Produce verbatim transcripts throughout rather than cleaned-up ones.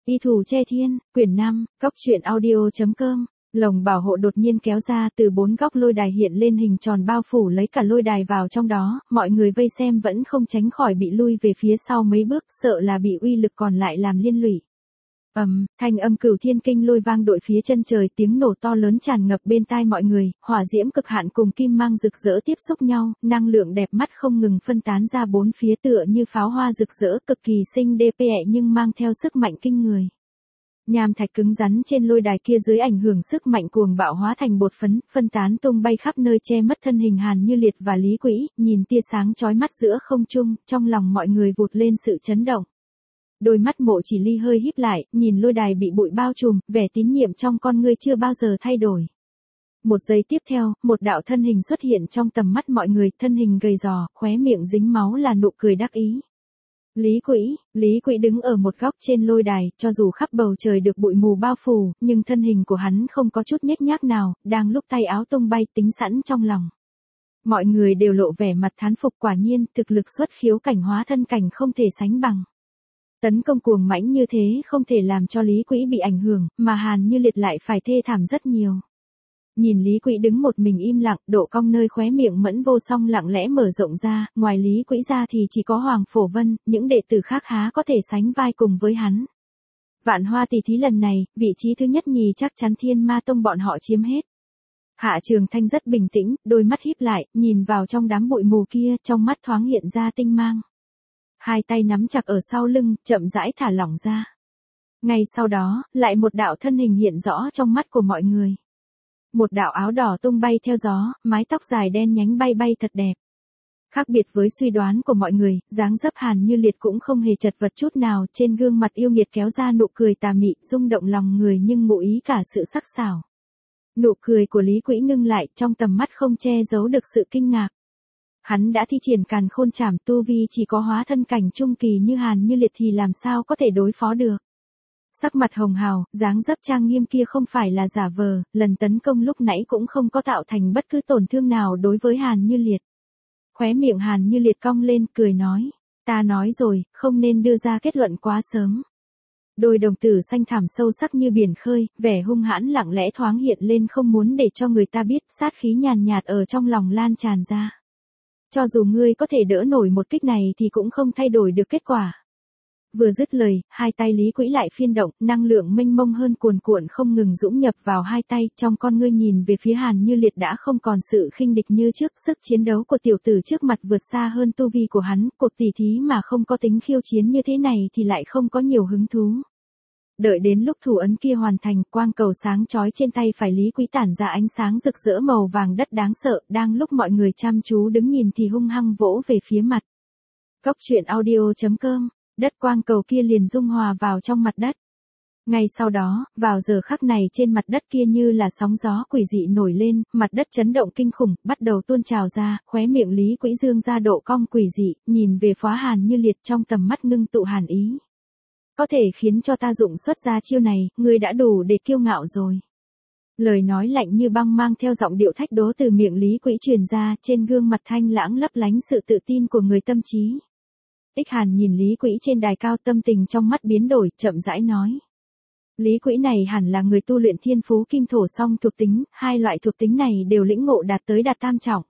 Y Thủ Che Thiên, quyển năm, góc truyện audio.com. Lồng bảo hộ đột nhiên kéo ra, từ bốn góc lôi đài hiện lên hình tròn bao phủ lấy cả lôi đài vào trong đó, mọi người vây xem vẫn không tránh khỏi bị lui về phía sau mấy bước, sợ là bị uy lực còn lại làm liên lụy. Ầm, um, thanh âm Cửu Thiên Kinh lôi vang đội phía chân trời, tiếng nổ to lớn tràn ngập bên tai mọi người, hỏa diễm cực hạn cùng kim mang rực rỡ tiếp xúc nhau, năng lượng đẹp mắt không ngừng phân tán ra bốn phía tựa như pháo hoa rực rỡ, cực kỳ xinh đẹp nhưng mang theo sức mạnh kinh người. Nham thạch cứng rắn trên lôi đài kia dưới ảnh hưởng sức mạnh cuồng bạo hóa thành bột phấn, phân tán tung bay khắp nơi, che mất thân hình Hàn Như Liệt và Lý Quỹ, nhìn tia sáng chói mắt giữa không trung, trong lòng mọi người vụt lên sự chấn động. Đôi mắt Mộ Chỉ Ly hơi híp lại, nhìn lôi đài bị bụi bao trùm, vẻ tín nhiệm trong con ngươi chưa bao giờ thay đổi. Một giây tiếp theo, một đạo thân hình xuất hiện trong tầm mắt mọi người, thân hình gầy gò, khóe miệng dính máu là nụ cười đắc ý. Lý Quỹ, Lý Quỹ đứng ở một góc trên lôi đài, cho dù khắp bầu trời được bụi mù bao phủ, nhưng thân hình của hắn không có chút nhếch nhác nào, đang lúc tay áo tung bay tính sẵn trong lòng. Mọi người đều lộ vẻ mặt thán phục, quả nhiên, thực lực xuất khiếu cảnh hóa thân cảnh không thể sánh bằng. Tấn công cuồng mãnh như thế không thể làm cho Lý Quỹ bị ảnh hưởng, mà Hàn Như Liệt lại phải thê thảm rất nhiều. Nhìn Lý Quỹ đứng một mình im lặng, độ cong nơi khóe miệng Mẫn Vô Song lặng lẽ mở rộng ra, ngoài Lý Quỹ ra thì chỉ có Hoàng Phổ Vân, những đệ tử khác há có thể sánh vai cùng với hắn. Vạn Hoa tỷ thí lần này, vị trí thứ nhất nhì chắc chắn Thiên Ma Tông bọn họ chiếm hết. Hạ Trường Thanh rất bình tĩnh, đôi mắt híp lại, nhìn vào trong đám bụi mù kia, trong mắt thoáng hiện ra tinh mang. Hai tay nắm chặt ở sau lưng, chậm rãi thả lỏng ra. Ngay sau đó, lại một đạo thân hình hiện rõ trong mắt của mọi người. Một đạo áo đỏ tung bay theo gió, mái tóc dài đen nhánh bay bay thật đẹp. Khác biệt với suy đoán của mọi người, dáng dấp Hàn Như Liệt cũng không hề chật vật chút nào, trên gương mặt yêu nghiệt kéo ra nụ cười tà mị, rung động lòng người nhưng ngụ ý cả sự sắc sảo. Nụ cười của Lý Quỹ ngưng lại, trong tầm mắt không che giấu được sự kinh ngạc. Hắn đã thi triển Càn Khôn Trảm, tu vi chỉ có hóa thân cảnh trung kỳ như Hàn Như Liệt thì làm sao có thể đối phó được. Sắc mặt hồng hào, dáng dấp trang nghiêm kia không phải là giả vờ, lần tấn công lúc nãy cũng không có tạo thành bất cứ tổn thương nào đối với Hàn Như Liệt. Khóe miệng Hàn Như Liệt cong lên, cười nói, ta nói rồi, không nên đưa ra kết luận quá sớm. Đôi đồng tử xanh thẳm sâu sắc như biển khơi, vẻ hung hãn lặng lẽ thoáng hiện lên, không muốn để cho người ta biết, sát khí nhàn nhạt ở trong lòng lan tràn ra. Cho dù ngươi có thể đỡ nổi một kích này thì cũng không thay đổi được kết quả. Vừa dứt lời, hai tay Lý Quỹ lại phiên động, năng lượng mênh mông hơn cuồn cuộn không ngừng dũng nhập vào hai tay, trong con ngươi nhìn về phía Hàn Như Liệt đã không còn sự khinh địch như trước, sức chiến đấu của tiểu tử trước mặt vượt xa hơn tu vi của hắn, cuộc tỉ thí mà không có tính khiêu chiến như thế này thì lại không có nhiều hứng thú. Đợi đến lúc thủ ấn kia hoàn thành, quang cầu sáng chói trên tay phải Lý Quỹ tản ra ánh sáng rực rỡ màu vàng đất đáng sợ, đang lúc mọi người chăm chú đứng nhìn thì hung hăng vỗ về phía mặt. Góc truyện audio.com. Đất quang cầu kia liền dung hòa vào trong mặt đất. Ngay sau đó, vào giờ khắc này trên mặt đất kia như là sóng gió quỷ dị nổi lên, mặt đất chấn động kinh khủng, bắt đầu tuôn trào ra, khóe miệng Lý Quỹ dương ra độ cong quỷ dị, nhìn về Phá Hàn Như Liệt trong tầm mắt ngưng tụ hàn ý. Có thể khiến cho ta dụng xuất ra chiêu này, ngươi đã đủ để kiêu ngạo rồi. Lời nói lạnh như băng mang theo giọng điệu thách đố từ miệng Lý Quỹ truyền ra, trên gương mặt thanh lãng lấp lánh sự tự tin của người tâm trí. Ích Hàn nhìn Lý Quỹ trên đài cao, tâm tình trong mắt biến đổi, chậm rãi nói. Lý Quỹ này hẳn là người tu luyện thiên phú kim thổ song thuộc tính, hai loại thuộc tính này đều lĩnh ngộ đạt tới đạt tam trọng.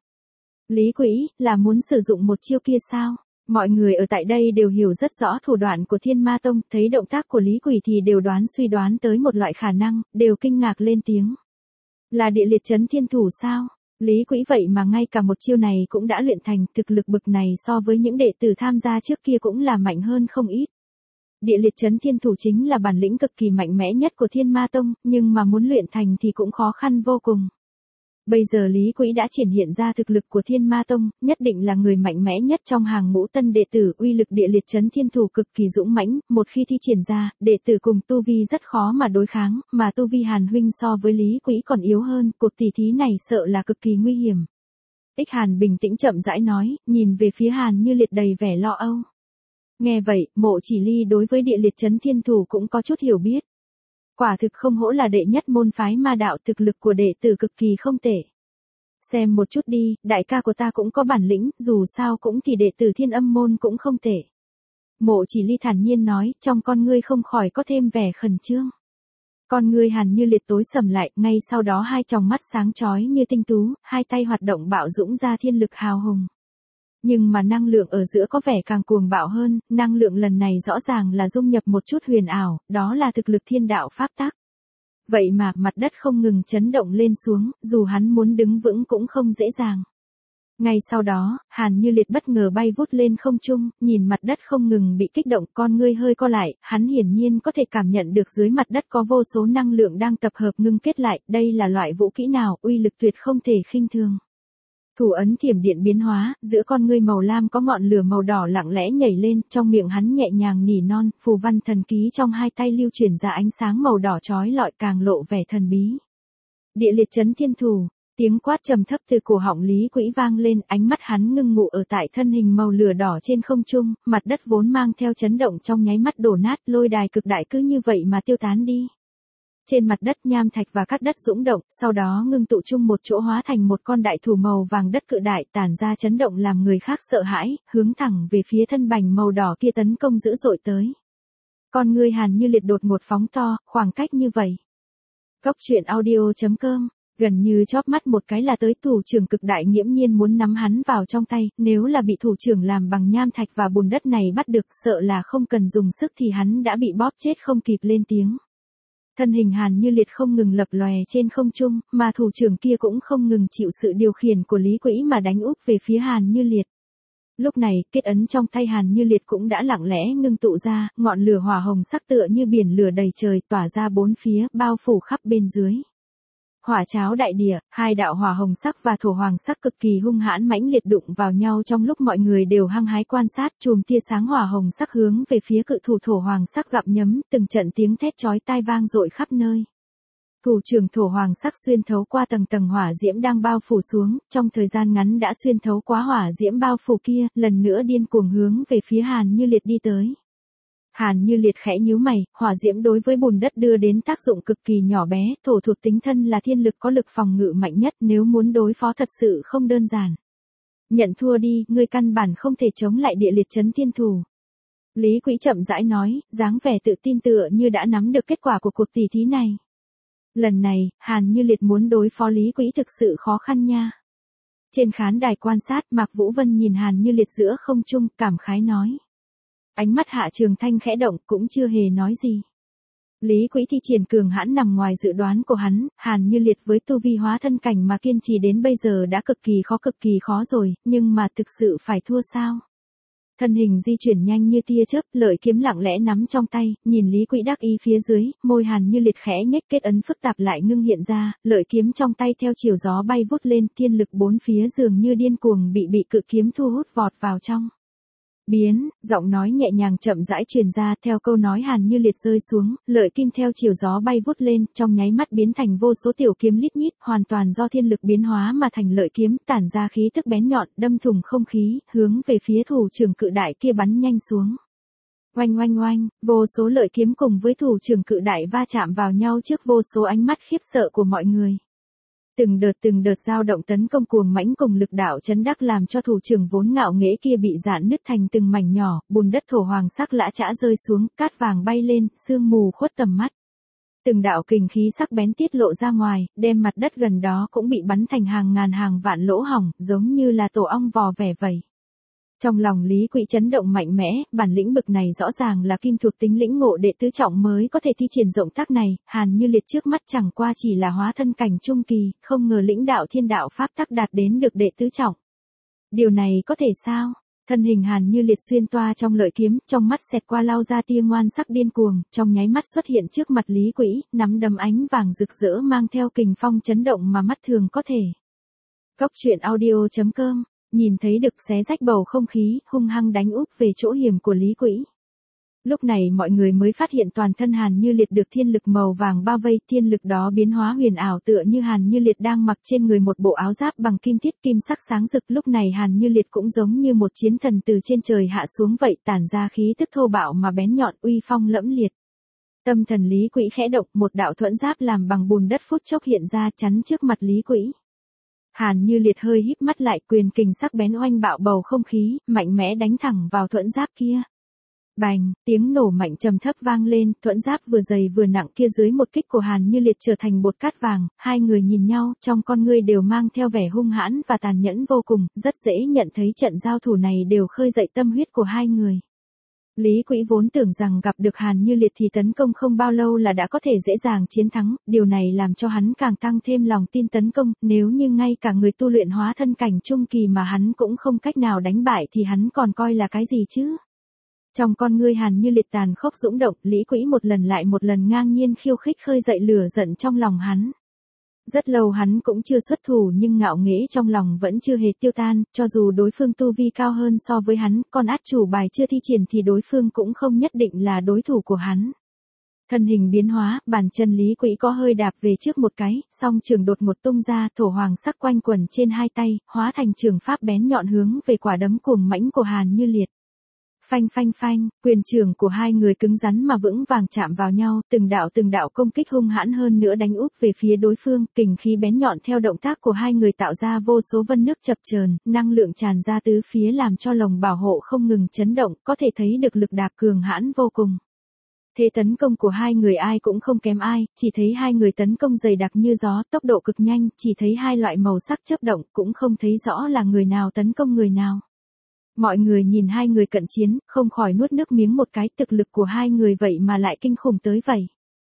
Lý Quỹ, là muốn sử dụng một chiêu kia sao? Mọi người ở tại đây đều hiểu rất rõ thủ đoạn của Thiên Ma Tông, thấy động tác của Lý Quỹ thì đều đoán suy đoán tới một loại khả năng, đều kinh ngạc lên tiếng. Là địa liệt chấn thiên thủ sao? Lý Quỹ vậy mà ngay cả một chiêu này cũng đã luyện thành, thực lực bực này so với những đệ tử tham gia trước kia cũng là mạnh hơn không ít. Địa liệt chấn thiên thủ chính là bản lĩnh cực kỳ mạnh mẽ nhất của Thiên Ma Tông, nhưng mà muốn luyện thành thì cũng khó khăn vô cùng. Bây giờ Lý Quỹ đã triển hiện ra thực lực của Thiên Ma Tông, nhất định là người mạnh mẽ nhất trong hàng ngũ tân đệ tử, uy lực địa liệt chấn thiên thủ cực kỳ dũng mãnh, một khi thi triển ra, đệ tử cùng tu vi rất khó mà đối kháng, mà tu vi Hàn huynh so với Lý Quỹ còn yếu hơn, cuộc tỉ thí này sợ là cực kỳ nguy hiểm. Ích Hàn bình tĩnh chậm rãi nói, nhìn về phía Hàn Như Liệt đầy vẻ lo âu. Nghe vậy, Mộ Chỉ Ly đối với địa liệt chấn thiên thủ cũng có chút hiểu biết. Quả thực không hổ là đệ nhất môn phái ma đạo, thực lực của đệ tử cực kỳ không tệ. Xem một chút đi, đại ca của ta cũng có bản lĩnh, dù sao cũng thì đệ tử Thiên Âm môn cũng không tệ. Mộ Chỉ Ly thản nhiên nói, trong con ngươi không khỏi có thêm vẻ khẩn trương. Con ngươi Hàn Như Liệt tối sầm lại, ngay sau đó hai tròng mắt sáng chói như tinh tú, hai tay hoạt động bạo dũng ra thiên lực hào hùng. Nhưng mà năng lượng ở giữa có vẻ càng cuồng bạo hơn, năng lượng lần này rõ ràng là dung nhập một chút huyền ảo, đó là thực lực thiên đạo pháp tắc. Vậy mà mặt đất không ngừng chấn động lên xuống, dù hắn muốn đứng vững cũng không dễ dàng. Ngay sau đó, Hàn Như Liệt bất ngờ bay vút lên không trung, nhìn mặt đất không ngừng bị kích động, con ngươi hơi co lại, hắn hiển nhiên có thể cảm nhận được dưới mặt đất có vô số năng lượng đang tập hợp ngưng kết lại, đây là loại vũ kỹ nào, uy lực tuyệt không thể khinh thường. Thủ ấn thiểm điện biến hóa, giữa con ngươi màu lam có ngọn lửa màu đỏ lặng lẽ nhảy lên, trong miệng hắn nhẹ nhàng nỉ non, phù văn thần ký trong hai tay lưu chuyển ra ánh sáng màu đỏ chói lọi càng lộ vẻ thần bí. Địa liệt chấn thiên thủ. Tiếng quát trầm thấp từ cổ họng Lý Quỹ vang lên, ánh mắt hắn ngưng ngụ ở tại thân hình màu lửa đỏ trên không trung, mặt đất vốn mang theo chấn động trong nháy mắt đổ nát, lôi đài cực đại cứ như vậy mà tiêu tán đi. Trên mặt đất nham thạch và cát đất dũng động, sau đó ngưng tụ chung một chỗ hóa thành một con đại thủ màu vàng đất cự đại, tản ra chấn động làm người khác sợ hãi, hướng thẳng về phía thân bành màu đỏ kia tấn công dữ dội tới. Con ngươi Hàn Như Liệt đột ngột phóng to, khoảng cách như vậy. Góc truyện audio chấm com Gần như chóp mắt một cái là tới thủ trưởng cực đại nghiễm nhiên muốn nắm hắn vào trong tay, nếu là bị thủ trưởng làm bằng nham thạch và bùn đất này bắt được sợ là không cần dùng sức thì hắn đã bị bóp chết không kịp lên tiếng. Thân hình Hàn Như Liệt không ngừng lập lòe trên không trung, mà thủ trưởng kia cũng không ngừng chịu sự điều khiển của Lý Quỹ mà đánh úp về phía Hàn Như Liệt. Lúc này, kết ấn trong tay Hàn Như Liệt cũng đã lặng lẽ ngưng tụ ra, ngọn lửa hỏa hồng sắc tựa như biển lửa đầy trời tỏa ra bốn phía, bao phủ khắp bên dưới. Hỏa cháo đại địa, hai đạo hỏa hồng sắc và thổ hoàng sắc cực kỳ hung hãn mãnh liệt đụng vào nhau trong lúc mọi người đều hăng hái quan sát, chùm tia sáng hỏa hồng sắc hướng về phía cự thủ thổ hoàng sắc gặm nhấm, từng trận tiếng thét chói tai vang dội khắp nơi. Thủ trưởng thổ hoàng sắc xuyên thấu qua tầng tầng hỏa diễm đang bao phủ xuống, trong thời gian ngắn đã xuyên thấu qua hỏa diễm bao phủ kia, lần nữa điên cuồng hướng về phía Hàn Như Liệt đi tới. Hàn Như Liệt khẽ nhíu mày, hỏa diễm đối với bùn đất đưa đến tác dụng cực kỳ nhỏ bé, thổ thuộc tính thân là thiên lực có lực phòng ngự mạnh nhất, nếu muốn đối phó thật sự không đơn giản. Nhận thua đi, ngươi căn bản không thể chống lại địa liệt chấn thiên thủ. Lý Quỹ chậm rãi nói, dáng vẻ tự tin tựa như đã nắm được kết quả của cuộc tỷ thí này. Lần này, Hàn Như Liệt muốn đối phó Lý Quỹ thực sự khó khăn nha. Trên khán đài quan sát, Mạc Vũ Vân nhìn Hàn Như Liệt giữa không trung, cảm khái nói. Ánh mắt Hạ Trường Thanh khẽ động, cũng chưa hề nói gì. Lý Quỹ thi triển cường hãn nằm ngoài dự đoán của hắn, Hàn Như Liệt với tu vi hóa thân cảnh mà kiên trì đến bây giờ đã cực kỳ khó cực kỳ khó rồi, nhưng mà thực sự phải thua sao? Thân hình di chuyển nhanh như tia chớp, lợi kiếm lặng lẽ nắm trong tay, nhìn Lý Quỹ đắc ý phía dưới, môi Hàn Như Liệt khẽ nhếch, kết ấn phức tạp lại ngưng hiện ra, lợi kiếm trong tay theo chiều gió bay vút lên, thiên lực bốn phía dường như điên cuồng bị bị cự kiếm thu hút vọt vào trong. Biến, giọng nói nhẹ nhàng chậm rãi truyền ra, theo câu nói Hàn Như Liệt rơi xuống, lợi kim theo chiều gió bay vút lên, trong nháy mắt biến thành vô số tiểu kiếm lít nhít, hoàn toàn do thiên lực biến hóa mà thành lợi kiếm, tản ra khí tức bén nhọn, đâm thủng không khí, hướng về phía thủ trưởng cự đại kia bắn nhanh xuống. Oanh oanh oanh, vô số lợi kiếm cùng với thủ trưởng cự đại va chạm vào nhau trước vô số ánh mắt khiếp sợ của mọi người. Từng đợt từng đợt dao động tấn công cuồng mãnh cùng lực đạo chấn đắc làm cho thủ trưởng vốn ngạo nghễ kia bị rạn nứt thành từng mảnh nhỏ, bùn đất thổ hoàng sắc lã chã rơi xuống, cát vàng bay lên, sương mù khuất tầm mắt. Từng đạo kình khí sắc bén tiết lộ ra ngoài, đem mặt đất gần đó cũng bị bắn thành hàng ngàn hàng vạn lỗ hổng, giống như là tổ ong vò vẻ vậy. Trong lòng Lý Quỹ chấn động mạnh mẽ, bản lĩnh bực này rõ ràng là kim thuộc tính lĩnh ngộ đệ tứ trọng mới có thể thi triển rộng tác này, Hàn Như Liệt trước mắt chẳng qua chỉ là hóa thân cảnh trung kỳ, không ngờ lĩnh đạo thiên đạo pháp tắc đạt đến được đệ tứ trọng. Điều này có thể sao? Thân hình Hàn Như Liệt xuyên toa trong lợi kiếm, trong mắt xẹt qua lao ra tia ngoan sắc điên cuồng, trong nháy mắt xuất hiện trước mặt Lý Quỹ, nắm đấm ánh vàng rực rỡ mang theo kình phong chấn động mà mắt thường có thể. Góc truyện audio chấm com Nhìn thấy được xé rách bầu không khí, hung hăng đánh úp về chỗ hiểm của Lý Quỹ. Lúc này mọi người mới phát hiện toàn thân Hàn Như Liệt được thiên lực màu vàng bao vây, thiên lực đó biến hóa huyền ảo tựa như Hàn Như Liệt đang mặc trên người một bộ áo giáp bằng kim thiết kim sắc sáng rực, lúc này Hàn Như Liệt cũng giống như một chiến thần từ trên trời hạ xuống vậy, tản ra khí tức thô bạo mà bén nhọn, uy phong lẫm liệt. Tâm thần Lý Quỹ khẽ động, một đạo thuẫn giáp làm bằng bùn đất phút chốc hiện ra chắn trước mặt Lý Quỹ. Hàn Như Liệt hơi híp mắt lại, quyền kình sắc bén oanh bạo bầu không khí, mạnh mẽ đánh thẳng vào thuẫn giáp kia. Bành, tiếng nổ mạnh trầm thấp vang lên, thuẫn giáp vừa dày vừa nặng kia dưới một kích của Hàn Như Liệt trở thành bột cát vàng, hai người nhìn nhau, trong con ngươi đều mang theo vẻ hung hãn và tàn nhẫn vô cùng, rất dễ nhận thấy trận giao thủ này đều khơi dậy tâm huyết của hai người. Lý Quỹ vốn tưởng rằng gặp được Hàn Như Liệt thì tấn công không bao lâu là đã có thể dễ dàng chiến thắng, điều này làm cho hắn càng tăng thêm lòng tin tấn công, nếu như ngay cả người tu luyện hóa thân cảnh trung kỳ mà hắn cũng không cách nào đánh bại thì hắn còn coi là cái gì chứ? Trong con ngươi Hàn Như Liệt tàn khốc dũng động, Lý Quỹ một lần lại một lần ngang nhiên khiêu khích khơi dậy lửa giận trong lòng hắn. Rất lâu hắn cũng chưa xuất thủ nhưng ngạo nghễ trong lòng vẫn chưa hề tiêu tan, cho dù đối phương tu vi cao hơn so với hắn, còn át chủ bài chưa thi triển thì đối phương cũng không nhất định là đối thủ của hắn. Thân hình biến hóa, bàn chân Lý Quỹ có hơi đạp về trước một cái, song trường đột một tung ra, thổ hoàng sắc quanh quẩn trên hai tay, hóa thành trường pháp bén nhọn hướng về quả đấm cuồng mãnh của Hàn Như Liệt. Phanh phanh phanh, quyền trường của hai người cứng rắn mà vững vàng chạm vào nhau, từng đạo từng đạo công kích hung hãn hơn nữa đánh úp về phía đối phương, kình khí bén nhọn theo động tác của hai người tạo ra vô số vân nước chập chờn, năng lượng tràn ra tứ phía làm cho lồng bảo hộ không ngừng chấn động, có thể thấy được lực đạp cường hãn vô cùng. Thế tấn công của hai người ai cũng không kém ai, chỉ thấy hai người tấn công dày đặc như gió, tốc độ cực nhanh, chỉ thấy hai loại màu sắc chớp động, cũng không thấy rõ là người nào tấn công người nào. Mọi người nhìn hai người cận chiến, không khỏi nuốt nước miếng một cái, thực lực của hai người vậy mà lại kinh khủng tới vậy.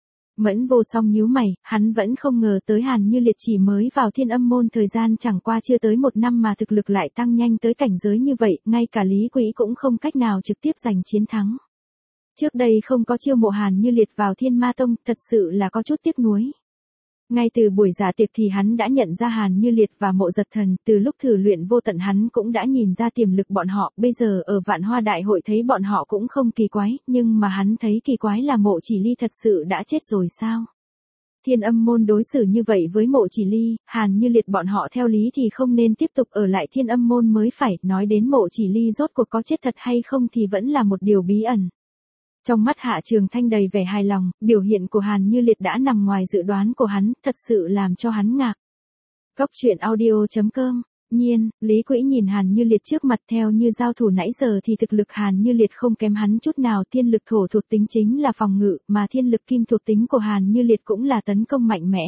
Mẫn Vô Song nhíu mày, hắn vẫn không ngờ tới Hàn Như Liệt chỉ mới vào Thiên Âm môn thời gian chẳng qua chưa tới một năm mà thực lực lại tăng nhanh tới cảnh giới như vậy, ngay cả Lý Quỹ cũng không cách nào trực tiếp giành chiến thắng. Trước đây không có chiêu mộ Hàn Như Liệt vào Thiên Ma Tông, thật sự là có chút tiếc nuối. Ngay từ buổi giả tiệc thì hắn đã nhận ra Hàn Như Liệt và Mộ Giật Thần, từ lúc thử luyện vô tận hắn cũng đã nhìn ra tiềm lực bọn họ, bây giờ ở Vạn Hoa Đại hội thấy bọn họ cũng không kỳ quái, nhưng mà hắn thấy kỳ quái là Mộ Chỉ Ly thật sự đã chết rồi sao? Thiên Âm môn đối xử như vậy với Mộ Chỉ Ly, Hàn Như Liệt bọn họ theo lý thì không nên tiếp tục ở lại Thiên Âm môn mới phải, nói đến Mộ Chỉ Ly rốt cuộc có chết thật hay không thì vẫn là một điều bí ẩn. Trong mắt Hạ Trường Thanh đầy vẻ hài lòng, biểu hiện của Hàn Như Liệt đã nằm ngoài dự đoán của hắn, thật sự làm cho hắn ngạc. Góc truyện audio chấm com. Nhiên, Lý Quỹ nhìn Hàn Như Liệt trước mặt theo như giao thủ nãy giờ thì thực lực Hàn Như Liệt không kém hắn chút nào, thiên lực thổ thuộc tính chính là phòng ngự, mà thiên lực kim thuộc tính của Hàn Như Liệt cũng là tấn công mạnh mẽ.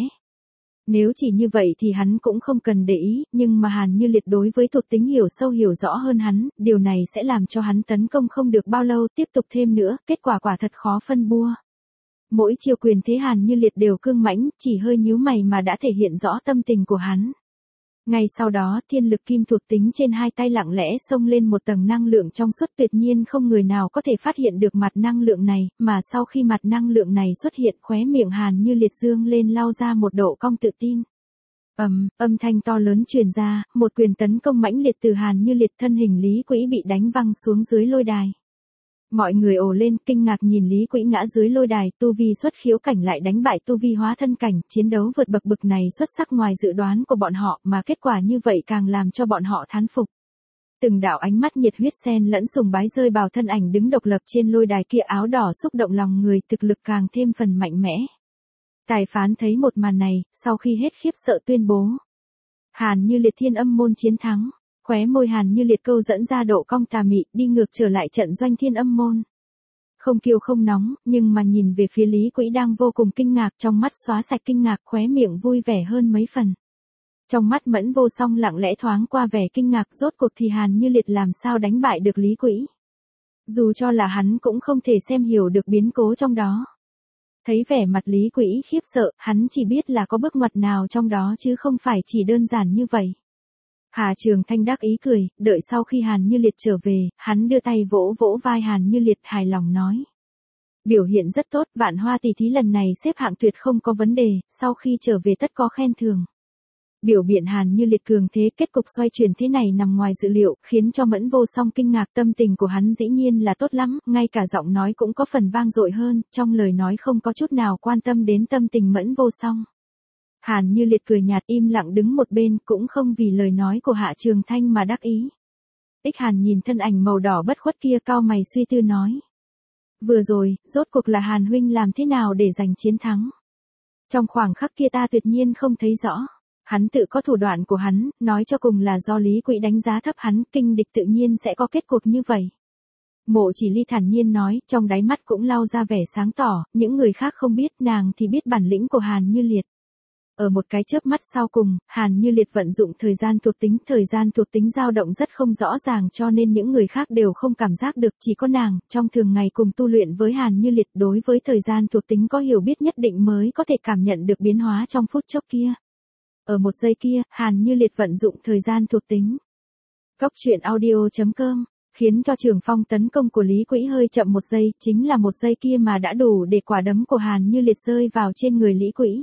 Nếu chỉ như vậy thì hắn cũng không cần để ý, nhưng mà Hàn Như Liệt đối với thuộc tính hiểu sâu hiểu rõ hơn hắn, điều này sẽ làm cho hắn tấn công không được bao lâu, tiếp tục thêm nữa, kết quả quả thật khó phân bua. Mỗi chiêu quyền thế Hàn Như Liệt đều cương mãnh, chỉ hơi nhíu mày mà đã thể hiện rõ tâm tình của hắn. Ngay sau đó, thiên lực kim thuộc tính trên hai tay lặng lẽ xông lên một tầng năng lượng trong suốt, tuyệt nhiên không người nào có thể phát hiện được mặt năng lượng này, mà sau khi mặt năng lượng này xuất hiện, khóe miệng Hàn Như Liệt dương lên lau ra một độ cong tự tin. Ầm, âm thanh to lớn truyền ra, một quyền tấn công mãnh liệt từ Hàn Như Liệt, thân hình Lý Quỹ bị đánh văng xuống dưới lôi đài. Mọi người ồ lên, kinh ngạc nhìn Lý Quỹ ngã dưới lôi đài, tu vi xuất khiếu cảnh lại đánh bại tu vi hóa thân cảnh, chiến đấu vượt bậc bực này xuất sắc ngoài dự đoán của bọn họ, mà kết quả như vậy càng làm cho bọn họ thán phục. Từng đạo ánh mắt nhiệt huyết xen lẫn sùng bái rơi vào thân ảnh đứng độc lập trên lôi đài kia, áo đỏ xúc động lòng người, thực lực càng thêm phần mạnh mẽ. Tài phán thấy một màn này, sau khi hết khiếp sợ tuyên bố: Hàn Như Liệt Thiên Âm môn chiến thắng. Khóe môi Hàn Như Liệt câu dẫn ra độ cong tà mị, đi ngược trở lại trận doanh Thiên Âm môn. Không kiêu không nóng, nhưng mà nhìn về phía Lý Quỹ đang vô cùng kinh ngạc, trong mắt xóa sạch kinh ngạc, khóe miệng vui vẻ hơn mấy phần. Trong mắt Mẫn Vô Song lặng lẽ thoáng qua vẻ kinh ngạc, rốt cuộc thì Hàn Như Liệt làm sao đánh bại được Lý Quỹ. Dù cho là hắn cũng không thể xem hiểu được biến cố trong đó. Thấy vẻ mặt Lý Quỹ khiếp sợ, hắn chỉ biết là có bước ngoặt nào trong đó chứ không phải chỉ đơn giản như vậy. Hà Trường Thanh đắc ý cười, đợi sau khi Hàn Như Liệt trở về, hắn đưa tay vỗ vỗ vai Hàn Như Liệt, hài lòng nói: Biểu hiện rất tốt, Vạn Hoa tỷ thí lần này xếp hạng tuyệt không có vấn đề, sau khi trở về tất có khen thưởng. Biểu biện Hàn Như Liệt cường thế, kết cục xoay chuyển thế này nằm ngoài dự liệu, khiến cho Mẫn Vô Song kinh ngạc, tâm tình của hắn dĩ nhiên là tốt lắm, ngay cả giọng nói cũng có phần vang dội hơn, trong lời nói không có chút nào quan tâm đến tâm tình Mẫn Vô Song. Hàn Như Liệt cười nhạt im lặng đứng một bên, cũng không vì lời nói của Hạ Trường Thanh mà đắc ý. Ích Hàn nhìn thân ảnh màu đỏ bất khuất kia, cau mày suy tư nói: Vừa rồi, rốt cuộc là Hàn huynh làm thế nào để giành chiến thắng? Trong khoảng khắc kia ta tuyệt nhiên không thấy rõ. Hắn tự có thủ đoạn của hắn, nói cho cùng là do Lý Quỹ đánh giá thấp hắn, kinh địch tự nhiên sẽ có kết cục như vậy. Mộ Chỉ Ly thản nhiên nói, trong đáy mắt cũng lau ra vẻ sáng tỏ, những người khác không biết, nàng thì biết bản lĩnh của Hàn Như Liệt. Ở một cái chớp mắt sau cùng, Hàn Như Liệt vận dụng thời gian thuộc tính, thời gian thuộc tính dao động rất không rõ ràng cho nên những người khác đều không cảm giác được, chỉ có nàng, trong thường ngày cùng tu luyện với Hàn Như Liệt đối với thời gian thuộc tính có hiểu biết nhất định mới có thể cảm nhận được biến hóa trong phút chốc kia. Ở một giây kia, Hàn Như Liệt vận dụng thời gian thuộc tính. Góc truyện audio chấm com khiến cho trường phong tấn công của Lý Quỹ hơi chậm một giây, chính là một giây kia mà đã đủ để quả đấm của Hàn Như Liệt rơi vào trên người Lý Quỹ.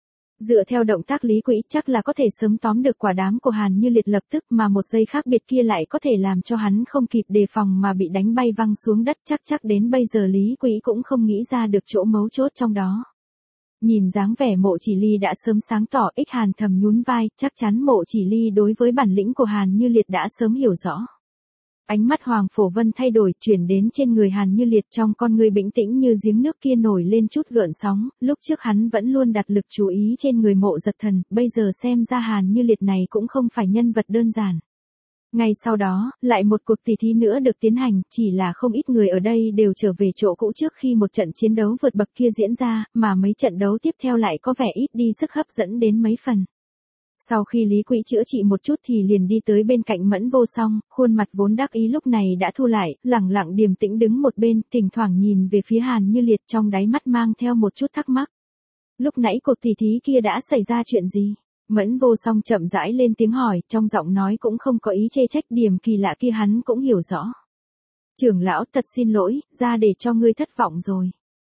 Dựa theo động tác Lý Quỹ chắc là có thể sớm tóm được quả đám của Hàn Như Liệt lập tức, mà một giây khác biệt kia lại có thể làm cho hắn không kịp đề phòng mà bị đánh bay văng xuống đất, chắc chắc đến bây giờ Lý Quỹ cũng không nghĩ ra được chỗ mấu chốt trong đó. Nhìn dáng vẻ Mộ Chỉ Ly đã sớm sáng tỏ, Ích Hàn thầm nhún vai, chắc chắn Mộ Chỉ Ly đối với bản lĩnh của Hàn Như Liệt đã sớm hiểu rõ. Ánh mắt Hoàng Phổ Vân thay đổi, chuyển đến trên người Hàn Như Liệt, trong con người bình tĩnh như giếng nước kia nổi lên chút gợn sóng, lúc trước hắn vẫn luôn đặt lực chú ý trên người Mộ Giật Thần, bây giờ xem ra Hàn Như Liệt này cũng không phải nhân vật đơn giản. Ngay sau đó, lại một cuộc tỉ thí nữa được tiến hành, chỉ là không ít người ở đây đều trở về chỗ cũ trước khi một trận chiến đấu vượt bậc kia diễn ra, mà mấy trận đấu tiếp theo lại có vẻ ít đi sức hấp dẫn đến mấy phần. Sau khi Lý Quỹ chữa trị một chút thì liền đi tới bên cạnh Mẫn Vô Song, khuôn mặt vốn đắc ý lúc này đã thu lại, lẳng lặng điềm tĩnh đứng một bên, thỉnh thoảng nhìn về phía Hàn Như Liệt, trong đáy mắt mang theo một chút thắc mắc. Lúc nãy cuộc tỉ thí kia đã xảy ra chuyện gì? Mẫn Vô Song chậm rãi lên tiếng hỏi, trong giọng nói cũng không có ý chê trách, điểm kỳ lạ kia hắn cũng hiểu rõ. Trưởng lão, thật xin lỗi, ra để cho ngươi thất vọng rồi.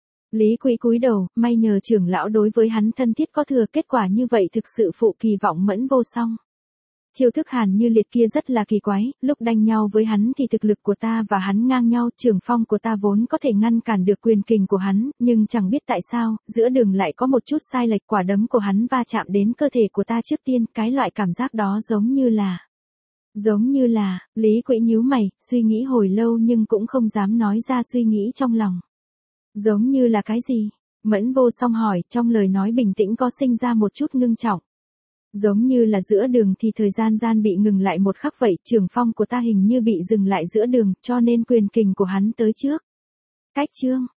Lý Quỹ cúi đầu, may nhờ trưởng lão đối với hắn thân thiết có thừa, kết quả như vậy thực sự phụ kỳ vọng Mẫn Vô Song. Chiêu thức Hàn Như Liệt kia rất là kỳ quái, lúc đánh nhau với hắn thì thực lực của ta và hắn ngang nhau, trường phong của ta vốn có thể ngăn cản được quyền kình của hắn, nhưng chẳng biết tại sao, giữa đường lại có một chút sai lệch, quả đấm của hắn va chạm đến cơ thể của ta trước tiên, cái loại cảm giác đó giống như là... Giống như là, Lý Quỹ nhíu mày, suy nghĩ hồi lâu nhưng cũng không dám nói ra suy nghĩ trong lòng. Giống như là cái gì? Mẫn Vô Song hỏi, trong lời nói bình tĩnh có sinh ra một chút ngưng trọng. Giống như là giữa đường thì thời gian gian bị ngừng lại một khắc vậy, trường phong của ta hình như bị dừng lại giữa đường, cho nên quyền kình của hắn tới trước. Cách chương,